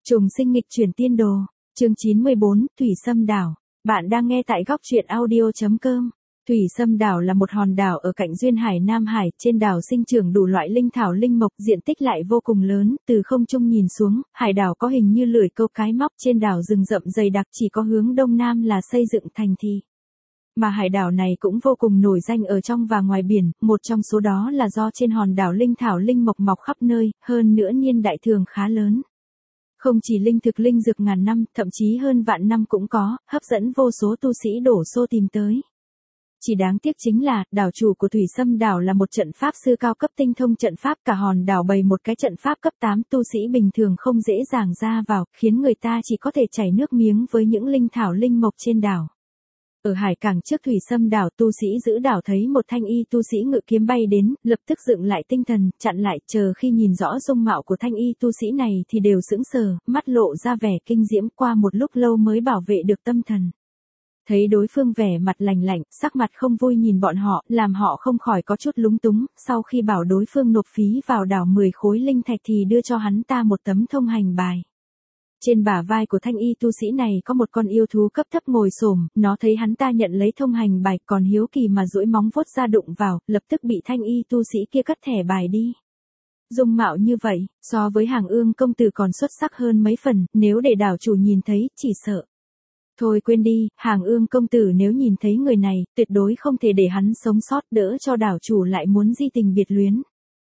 Trùng sinh nghịch chuyển tiên đồ, chương 94, Thủy Sâm Đảo. Bạn đang nghe tại góc truyện audio.com. Thủy Sâm Đảo là một hòn đảo ở cạnh duyên hải Nam Hải, trên đảo sinh trưởng đủ loại linh thảo linh mộc, diện tích lại vô cùng lớn, từ không trung nhìn xuống, hải đảo có hình như lưỡi câu cái móc, trên đảo rừng rậm dày đặc, chỉ có hướng đông nam là xây dựng thành thị. Mà hải đảo này cũng vô cùng nổi danh ở trong và ngoài biển, một trong số đó là do trên hòn đảo linh thảo linh mộc mọc khắp nơi, hơn nữa niên đại thường khá lớn. Không chỉ linh thực linh dược ngàn năm, thậm chí hơn vạn năm cũng có, hấp dẫn vô số tu sĩ đổ xô tìm tới. Chỉ đáng tiếc chính là, đảo chủ của Thủy Sâm Đảo là một trận pháp sư cao cấp tinh thông trận pháp, cả hòn đảo bày một cái trận pháp cấp 8, tu sĩ bình thường không dễ dàng ra vào, khiến người ta chỉ có thể chảy nước miếng với những linh thảo linh mộc trên đảo. Ở hải cảng trước Thủy Sâm Đảo, tu sĩ giữ đảo thấy một thanh y tu sĩ ngự kiếm bay đến, lập tức dựng lại tinh thần, chặn lại, chờ khi nhìn rõ dung mạo của thanh y tu sĩ này thì đều sững sờ, mắt lộ ra vẻ kinh diễm, qua một lúc lâu mới bảo vệ được tâm thần. Thấy đối phương vẻ mặt lạnh lạnh, sắc mặt không vui nhìn bọn họ, làm họ không khỏi có chút lúng túng, sau khi bảo đối phương nộp phí vào đảo 10 khối linh thạch thì đưa cho hắn ta một tấm thông hành bài. Trên bả vai của thanh y tu sĩ này có một con yêu thú cấp thấp ngồi xổm, nó thấy hắn ta nhận lấy thông hành bài, còn hiếu kỳ mà duỗi móng vuốt ra đụng vào, lập tức bị thanh y tu sĩ kia cất thẻ bài đi. Dung mạo như vậy, so với Hàng Ương công tử còn xuất sắc hơn mấy phần, nếu để đảo chủ nhìn thấy, chỉ sợ. Thôi quên đi, Hàng Ương công tử nếu nhìn thấy người này, tuyệt đối không thể để hắn sống sót, đỡ cho đảo chủ lại muốn di tình biệt luyến.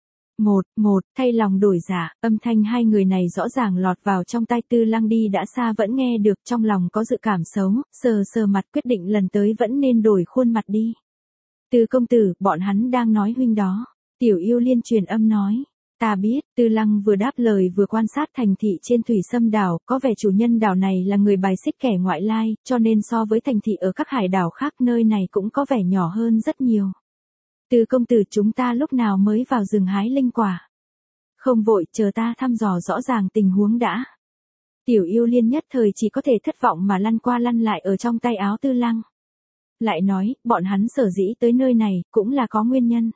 Thay lòng đổi dạ, âm thanh hai người này rõ ràng lọt vào trong tai Tư Lăng đi đã xa vẫn nghe được, trong lòng có dự cảm xấu, sờ mặt quyết định lần tới vẫn nên đổi khuôn mặt đi. Tư công tử, bọn hắn đang nói huynh đó. Tiểu Yêu Liên truyền âm nói. Ta biết, Tư Lăng vừa đáp lời vừa quan sát thành thị trên Thủy Sâm Đảo, có vẻ chủ nhân đảo này là người bài xích kẻ ngoại lai, cho nên so với thành thị ở các hải đảo khác nơi này cũng có vẻ nhỏ hơn rất nhiều. Tư công tử, chúng ta lúc nào mới vào rừng hái linh quả? Không vội, chờ ta thăm dò rõ ràng tình huống đã. Tiểu Yêu Liên nhất thời chỉ có thể thất vọng mà lăn qua lăn lại ở trong tay áo Tư Lăng. Lại nói, bọn hắn sở dĩ tới nơi này, cũng là có nguyên nhân.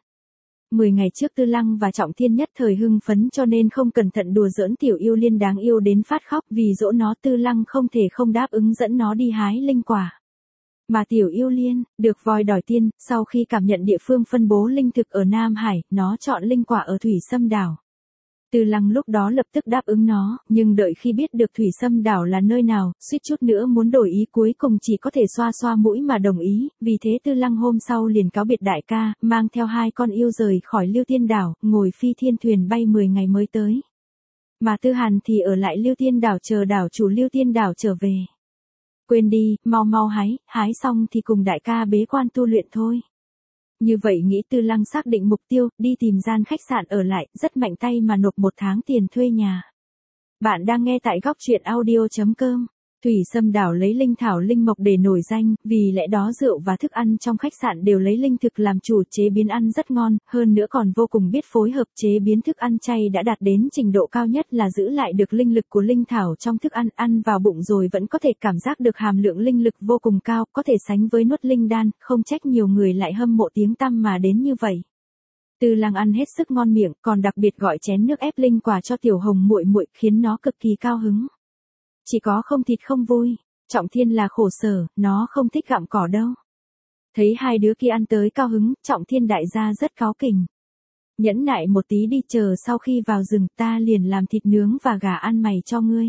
10 ngày trước Tư Lăng và Trọng Thiên nhất thời hưng phấn cho nên không cẩn thận đùa giỡn Tiểu Yêu Liên đáng yêu đến phát khóc, vì dỗ nó Tư Lăng không thể không đáp ứng dẫn nó đi hái linh quả. Mà Tiểu Yêu Liên, được voi đòi tiên, sau khi cảm nhận địa phương phân bố linh thực ở Nam Hải, nó chọn linh quả ở Thủy Sâm Đảo. Tư Lăng lúc đó lập tức đáp ứng nó, nhưng đợi khi biết được Thủy Sâm Đảo là nơi nào, suýt chút nữa muốn đổi ý, cuối cùng chỉ có thể xoa xoa mũi mà đồng ý, vì thế Tư Lăng hôm sau liền cáo biệt đại ca, mang theo 2 con yêu rời khỏi Lưu Tiên Đảo, ngồi phi thiên thuyền bay 10 ngày mới tới. Mà Tư Hàn thì ở lại Lưu Tiên Đảo chờ đảo chủ Lưu Tiên Đảo trở về. Quên đi, mau hái xong thì cùng đại ca bế quan tu luyện thôi. Như vậy nghĩ Tư Lăng xác định mục tiêu, đi tìm gian khách sạn ở lại, rất mạnh tay mà nộp 1 tháng tiền thuê nhà. Bạn đang nghe tại góc truyện audio.com. Thủy Sâm Đảo lấy linh thảo linh mộc để nổi danh, vì lẽ đó rượu và thức ăn trong khách sạn đều lấy linh thực làm chủ, chế biến ăn rất ngon, hơn nữa còn vô cùng biết phối hợp, chế biến thức ăn chay đã đạt đến trình độ cao nhất là giữ lại được linh lực của linh thảo trong thức ăn, ăn vào bụng rồi vẫn có thể cảm giác được hàm lượng linh lực vô cùng cao, có thể sánh với nuốt linh đan, không trách nhiều người lại hâm mộ tiếng tăm mà đến như vậy. Tư Lăng ăn hết sức ngon miệng, còn đặc biệt gọi chén nước ép linh quả cho Tiểu Hồng muội muội, khiến nó cực kỳ cao hứng. Chỉ có không thịt không vui, Trọng Thiên là khổ sở, nó không thích gặm cỏ đâu. Thấy hai đứa kia ăn tới cao hứng, Trọng Thiên đại gia rất cáu kỉnh. Nhẫn nại một tí đi, chờ sau khi vào rừng ta liền làm thịt nướng và gà ăn mày cho ngươi.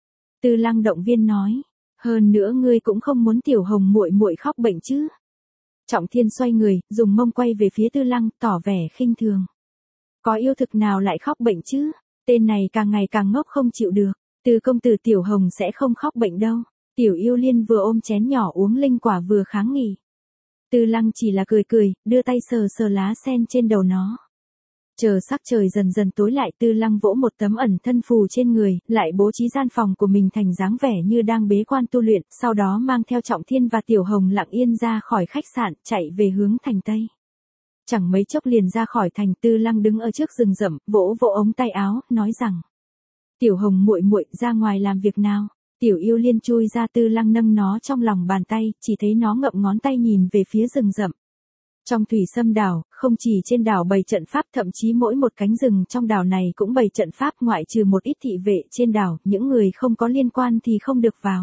Tư Lăng động viên nói, hơn nữa ngươi cũng không muốn Tiểu Hồng muội muội khóc bệnh chứ. Trọng Thiên xoay người, dùng mông quay về phía Tư Lăng, tỏ vẻ khinh thường. Có yêu thực nào lại khóc bệnh chứ, tên này càng ngày càng ngốc không chịu được. Tư công tử, Tiểu Hồng sẽ không khóc bệnh đâu. Tiểu Yêu Liên vừa ôm chén nhỏ uống linh quả vừa kháng nghị. Tư Lăng chỉ là cười, đưa tay sờ lá sen trên đầu nó. Chờ sắc trời dần dần tối lại, Tư Lăng vỗ một tấm ẩn thân phù trên người, lại bố trí gian phòng của mình thành dáng vẻ như đang bế quan tu luyện, sau đó mang theo Trọng Thiên và Tiểu Hồng lặng yên ra khỏi khách sạn, chạy về hướng thành Tây. Chẳng mấy chốc liền ra khỏi thành, Tư Lăng đứng ở trước rừng rậm, vỗ ống tay áo, nói rằng: Tiểu Hồng muội muội, ra ngoài làm việc nào? Tiểu Yêu Liên chui ra, Tư Lăng nâng nó trong lòng bàn tay, chỉ thấy nó ngậm ngón tay nhìn về phía rừng rậm. Trong Thủy Sâm đảo, không chỉ trên đảo bày trận pháp, thậm chí mỗi một cánh rừng trong đảo này cũng bày trận pháp, ngoại trừ một ít thị vệ trên đảo, những người không có liên quan thì không được vào.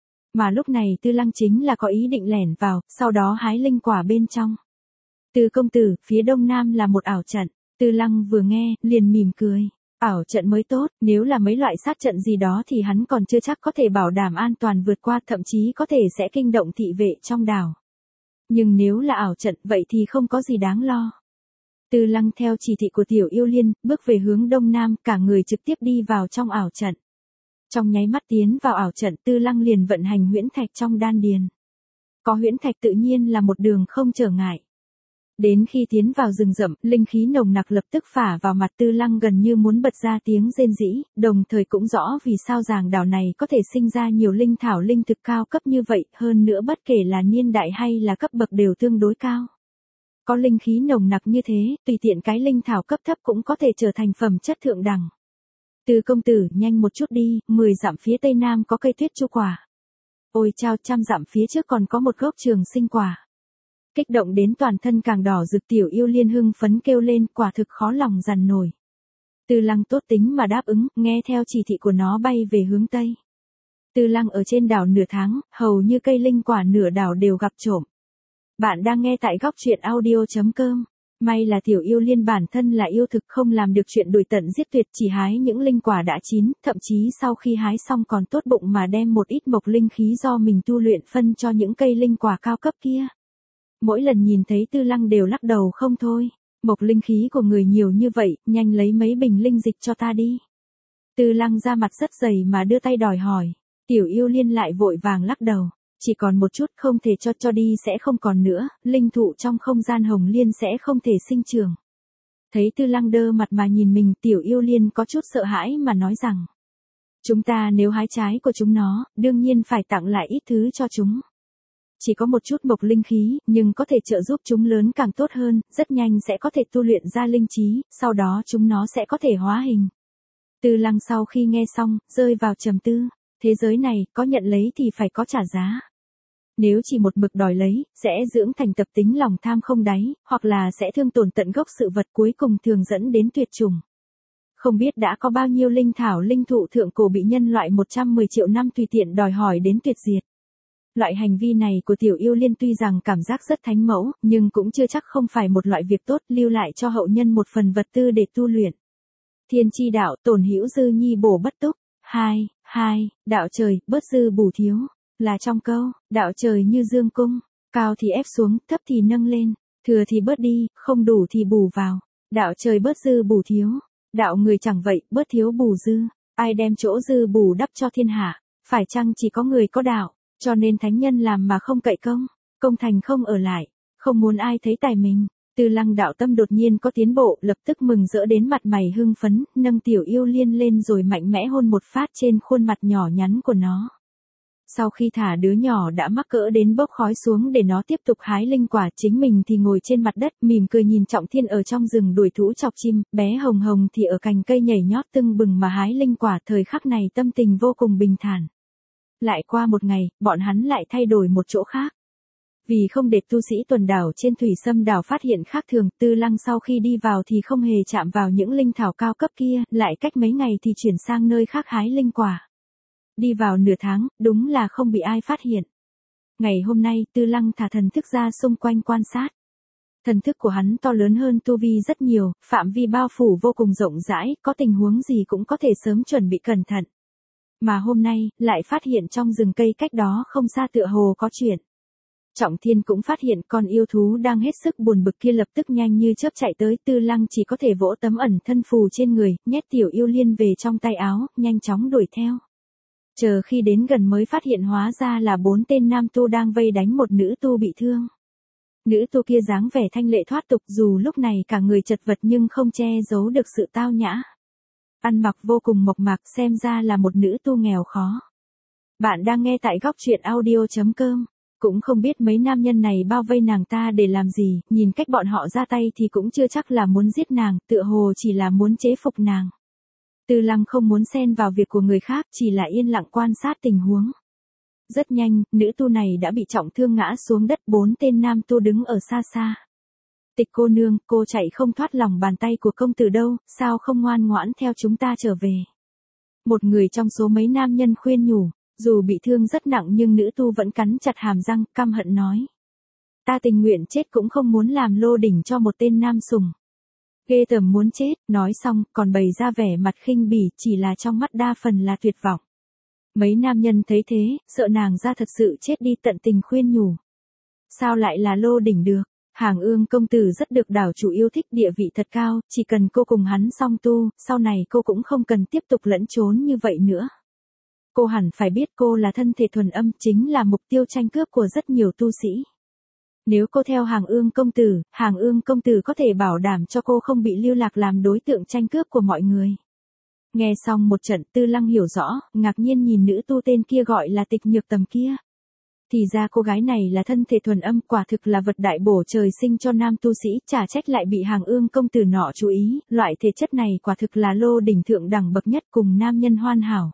Mà lúc này Tư Lăng chính là có ý định lẻn vào, sau đó hái linh quả bên trong. Từ công tử, phía đông nam là một ảo trận. Tư Lăng vừa nghe, liền mỉm cười. Ảo trận mới tốt, nếu là mấy loại sát trận gì đó thì hắn còn chưa chắc có thể bảo đảm an toàn vượt qua, thậm chí có thể sẽ kinh động thị vệ trong đảo. Nhưng nếu là ảo trận vậy thì không có gì đáng lo. Tư Lăng theo chỉ thị của Tiểu Yêu Liên, bước về hướng đông nam, cả người trực tiếp đi vào trong ảo trận. Trong nháy mắt tiến vào ảo trận, Tư Lăng liền vận hành huyễn thạch trong đan điền. Có huyễn thạch tự nhiên là một đường không trở ngại. Đến khi tiến vào rừng rậm, linh khí nồng nặc lập tức phả vào mặt Tư Lăng, gần như muốn bật ra tiếng rên rỉ, đồng thời cũng rõ vì sao giàng đảo này có thể sinh ra nhiều linh thảo linh thực cao cấp như vậy, hơn nữa bất kể là niên đại hay là cấp bậc đều tương đối cao. Có linh khí nồng nặc như thế, tùy tiện cái linh thảo cấp thấp cũng có thể trở thành phẩm chất thượng đẳng. Từ công tử, nhanh một chút đi, 10 dặm phía tây nam có cây tuyết chu quả. Ôi chao, 100 dặm phía trước còn có một gốc trường sinh quả. Kích động đến toàn thân càng đỏ rực, Tiểu Yêu Liên hưng phấn kêu lên, quả thực khó lòng dằn nổi. Tư Lăng tốt tính mà đáp ứng, nghe theo chỉ thị của nó bay về hướng tây. Tư Lăng ở trên đảo nửa tháng, hầu như cây linh quả nửa đảo đều gặp trộm. Bạn đang nghe tại góc truyện audio.com. May là Tiểu Yêu Liên bản thân là yêu thực, không làm được chuyện đuổi tận giết tuyệt, chỉ hái những linh quả đã chín, thậm chí sau khi hái xong còn tốt bụng mà đem một ít mộc linh khí do mình tu luyện phân cho những cây linh quả cao cấp kia. Mỗi lần nhìn thấy Tư Lăng đều lắc đầu không thôi. Mộc linh khí của người nhiều như vậy, nhanh lấy mấy bình linh dịch cho ta đi. Tư Lăng ra mặt rất dày mà đưa tay đòi hỏi. Tiểu Yêu Liên lại vội vàng lắc đầu. Chỉ còn một chút, không thể cho đi sẽ không còn nữa, linh thụ trong không gian hồng liên sẽ không thể sinh trưởng. Thấy Tư Lăng đơ mặt mà nhìn mình, Tiểu Yêu Liên có chút sợ hãi mà nói rằng. Chúng ta nếu hái trái của chúng nó, đương nhiên phải tặng lại ít thứ cho chúng. Chỉ có một chút mộc linh khí, nhưng có thể trợ giúp chúng lớn càng tốt hơn, rất nhanh sẽ có thể tu luyện ra linh trí, sau đó chúng nó sẽ có thể hóa hình. Tư Lăng sau khi nghe xong, rơi vào trầm tư. Thế giới này, có nhận lấy thì phải có trả giá. Nếu chỉ một mực đòi lấy, sẽ dưỡng thành tập tính lòng tham không đáy, hoặc là sẽ thương tổn tận gốc sự vật, cuối cùng thường dẫn đến tuyệt chủng. Không biết đã có bao nhiêu linh thảo linh thụ thượng cổ bị nhân loại 110 triệu năm tùy tiện đòi hỏi đến tuyệt diệt. Loại hành vi này của Tiểu Yêu Liên tuy rằng cảm giác rất thánh mẫu, nhưng cũng chưa chắc không phải một loại việc tốt, lưu lại cho hậu nhân một phần vật tư để tu luyện. Thiên chi đạo, tổn hữu dư nhi bổ bất túc. 2. Đạo trời, bớt dư bù thiếu. Là trong câu, đạo trời như dương cung, cao thì ép xuống, thấp thì nâng lên, thừa thì bớt đi, không đủ thì bù vào. Đạo trời bớt dư bù thiếu. Đạo người chẳng vậy, bớt thiếu bù dư. Ai đem chỗ dư bù đắp cho thiên hạ, phải chăng chỉ có người có đạo. Cho nên thánh nhân làm mà không cậy công, công thành không ở lại, không muốn ai thấy tài mình. Tư Lăng đạo tâm đột nhiên có tiến bộ, lập tức mừng rỡ đến mặt mày hưng phấn, nâng Tiểu Yêu Liên lên rồi mạnh mẽ hôn một phát trên khuôn mặt nhỏ nhắn của nó. Sau khi thả đứa nhỏ đã mắc cỡ đến bốc khói xuống để nó tiếp tục hái linh quả, chính mình thì ngồi trên mặt đất mỉm cười nhìn Trọng Thiên ở trong rừng đuổi thú chọc chim, bé Hồng Hồng thì ở cành cây nhảy nhót tưng bừng mà hái linh quả, thời khắc này tâm tình vô cùng bình thản. Lại qua một ngày, bọn hắn lại thay đổi một chỗ khác. Vì không để tu sĩ tuần đảo trên Thủy Sâm đảo phát hiện khác thường, Tư Lăng sau khi đi vào thì không hề chạm vào những linh thảo cao cấp kia, lại cách mấy ngày thì chuyển sang nơi khác hái linh quả. Đi vào nửa tháng, đúng là không bị ai phát hiện. Ngày hôm nay, Tư Lăng thả thần thức ra xung quanh quan sát. Thần thức của hắn to lớn hơn tu vi rất nhiều, phạm vi bao phủ vô cùng rộng rãi, có tình huống gì cũng có thể sớm chuẩn bị cẩn thận. Mà hôm nay, lại phát hiện trong rừng cây cách đó không xa tựa hồ có chuyện. Trọng Thiên cũng phát hiện con yêu thú đang hết sức buồn bực kia lập tức nhanh như chớp chạy tới, Tư Lăng chỉ có thể vỗ tấm ẩn thân phù trên người, nhét Tiểu Yêu Liên về trong tay áo, nhanh chóng đuổi theo. Chờ khi đến gần mới phát hiện hóa ra là 4 tên nam tu đang vây đánh một nữ tu bị thương. Nữ tu kia dáng vẻ thanh lệ thoát tục, dù lúc này cả người chật vật nhưng không che giấu được sự tao nhã. Ăn mặc vô cùng mộc mạc, xem ra là một nữ tu nghèo khó. Bạn đang nghe tại góc truyện audio.com. Cũng không biết mấy nam nhân này bao vây nàng ta để làm gì, nhìn cách bọn họ ra tay thì cũng chưa chắc là muốn giết nàng, tựa hồ chỉ là muốn chế phục nàng. Tư Lăng không muốn xen vào việc của người khác, chỉ là yên lặng quan sát tình huống. Rất nhanh, nữ tu này đã bị trọng thương ngã xuống đất, 4 tên nam tu đứng ở xa xa. Tịch cô nương, cô chạy không thoát lòng bàn tay của công tử đâu, sao không ngoan ngoãn theo chúng ta trở về. Một người trong số mấy nam nhân khuyên nhủ, dù bị thương rất nặng nhưng nữ tu vẫn cắn chặt hàm răng, căm hận nói. Ta tình nguyện chết cũng không muốn làm lô đỉnh cho một tên nam sùng. Ghê tởm muốn chết, nói xong, còn bày ra vẻ mặt khinh bỉ, chỉ là trong mắt đa phần là tuyệt vọng. Mấy nam nhân thấy thế, sợ nàng ra thật sự chết đi, tận tình khuyên nhủ. Sao lại là lô đỉnh được? Hàng Ương công tử rất được đảo chủ yêu thích, địa vị thật cao, chỉ cần cô cùng hắn song tu, sau này cô cũng không cần tiếp tục lẫn trốn như vậy nữa. Cô hẳn phải biết cô là thân thể thuần âm, chính là mục tiêu tranh cướp của rất nhiều tu sĩ. Nếu cô theo Hàng Ương công tử có thể bảo đảm cho cô không bị lưu lạc làm đối tượng tranh cướp của mọi người. Nghe xong một trận, Tư Lăng hiểu rõ, ngạc nhiên nhìn nữ tu tên kia gọi là Tịch Nhược Tầm kia. Thì ra cô gái này là thân thể thuần âm, quả thực là vật đại bổ trời sinh cho nam tu sĩ, chả trách lại bị Hàng Ương công tử nọ chú ý, loại thể chất này quả thực là lô đỉnh thượng đẳng bậc nhất, cùng nam nhân hoàn hảo.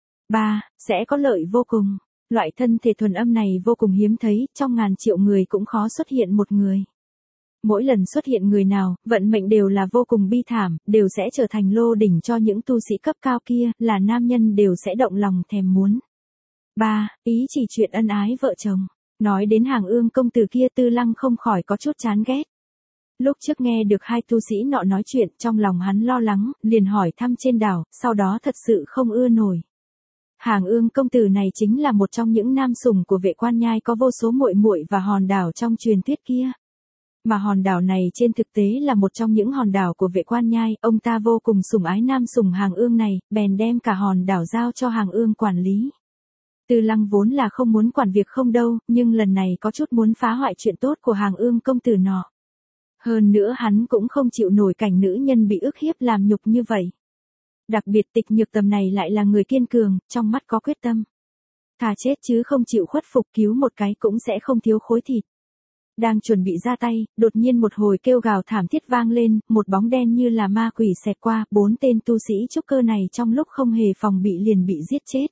3. Sẽ có lợi vô cùng. Loại thân thể thuần âm này vô cùng hiếm thấy, trong ngàn triệu người cũng khó xuất hiện một người. Mỗi lần xuất hiện người nào, vận mệnh đều là vô cùng bi thảm, đều sẽ trở thành lô đỉnh cho những tu sĩ cấp cao kia, là nam nhân đều sẽ động lòng thèm muốn. 3. Ý chỉ chuyện ân ái vợ chồng. Nói đến Hàng Ương công tử kia, Tư Lăng không khỏi có chút chán ghét. Lúc trước nghe được hai tu sĩ nọ nói chuyện, trong lòng hắn lo lắng, liền hỏi thăm trên đảo, sau đó thật sự không ưa nổi. Hàng Ương công tử này chính là một trong những nam sủng của Vệ Quan Nhai, có vô số muội muội và hòn đảo trong truyền thuyết kia. Mà hòn đảo này trên thực tế là một trong những hòn đảo của Vệ Quan Nhai, ông ta vô cùng sủng ái nam sủng Hàng Ương này, bèn đem cả hòn đảo giao cho Hàng Ương quản lý. Tư Lăng vốn là không muốn quản việc không đâu, nhưng lần này có chút muốn phá hoại chuyện tốt của Hàng Ương công tử nọ. Hơn nữa hắn cũng không chịu nổi cảnh nữ nhân bị ức hiếp làm nhục như vậy. Đặc biệt Tịch Nhược Tầm này lại là người kiên cường, trong mắt có quyết tâm. Thà chết chứ không chịu khuất phục, cứu một cái cũng sẽ không thiếu khối thịt. Đang chuẩn bị ra tay, đột nhiên một hồi kêu gào thảm thiết vang lên, một bóng đen như là ma quỷ xẹt qua, 4 tên tu sĩ trúc cơ này trong lúc không hề phòng bị liền bị giết chết.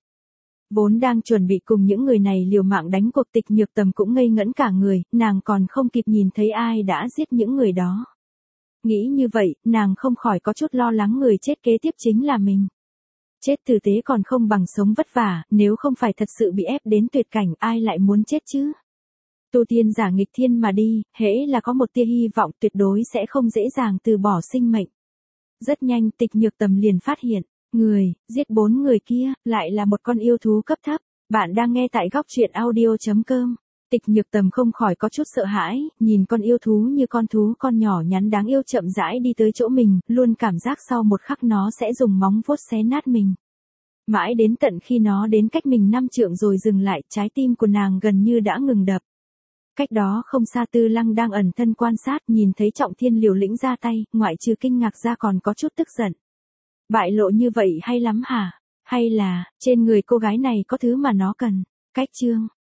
Vốn đang chuẩn bị cùng những người này liều mạng đánh cuộc, Tịch Nhược Tầm cũng ngây ngẩn cả người, nàng còn không kịp nhìn thấy ai đã giết những người đó. Nghĩ như vậy, nàng không khỏi có chút lo lắng người chết kế tiếp chính là mình. Chết tử tế còn không bằng sống vất vả, nếu không phải thật sự bị ép đến tuyệt cảnh, ai lại muốn chết chứ? Tu tiên giả nghịch thiên mà đi, hễ là có một tia hy vọng tuyệt đối sẽ không dễ dàng từ bỏ sinh mệnh. Rất nhanh Tịch Nhược Tầm liền phát hiện, giết 4 người kia, lại là một con yêu thú cấp thấp. Bạn đang nghe tại góc truyện audio.com. Tịch Nhược Tầm không khỏi có chút sợ hãi, nhìn con yêu thú như con thú con nhỏ nhắn đáng yêu chậm rãi đi tới chỗ mình, luôn cảm giác sau một khắc nó sẽ dùng móng vuốt xé nát mình. Mãi đến tận khi nó đến cách mình 5 trượng rồi dừng lại, trái tim của nàng gần như đã ngừng đập. Cách đó không xa Tư Lăng đang ẩn thân quan sát, nhìn thấy Trọng Thiên liều lĩnh ra tay, ngoại trừ kinh ngạc ra còn có chút tức giận. Bại lộ như vậy hay lắm hả? Hay là, trên người cô gái này có thứ mà nó cần? Cách chương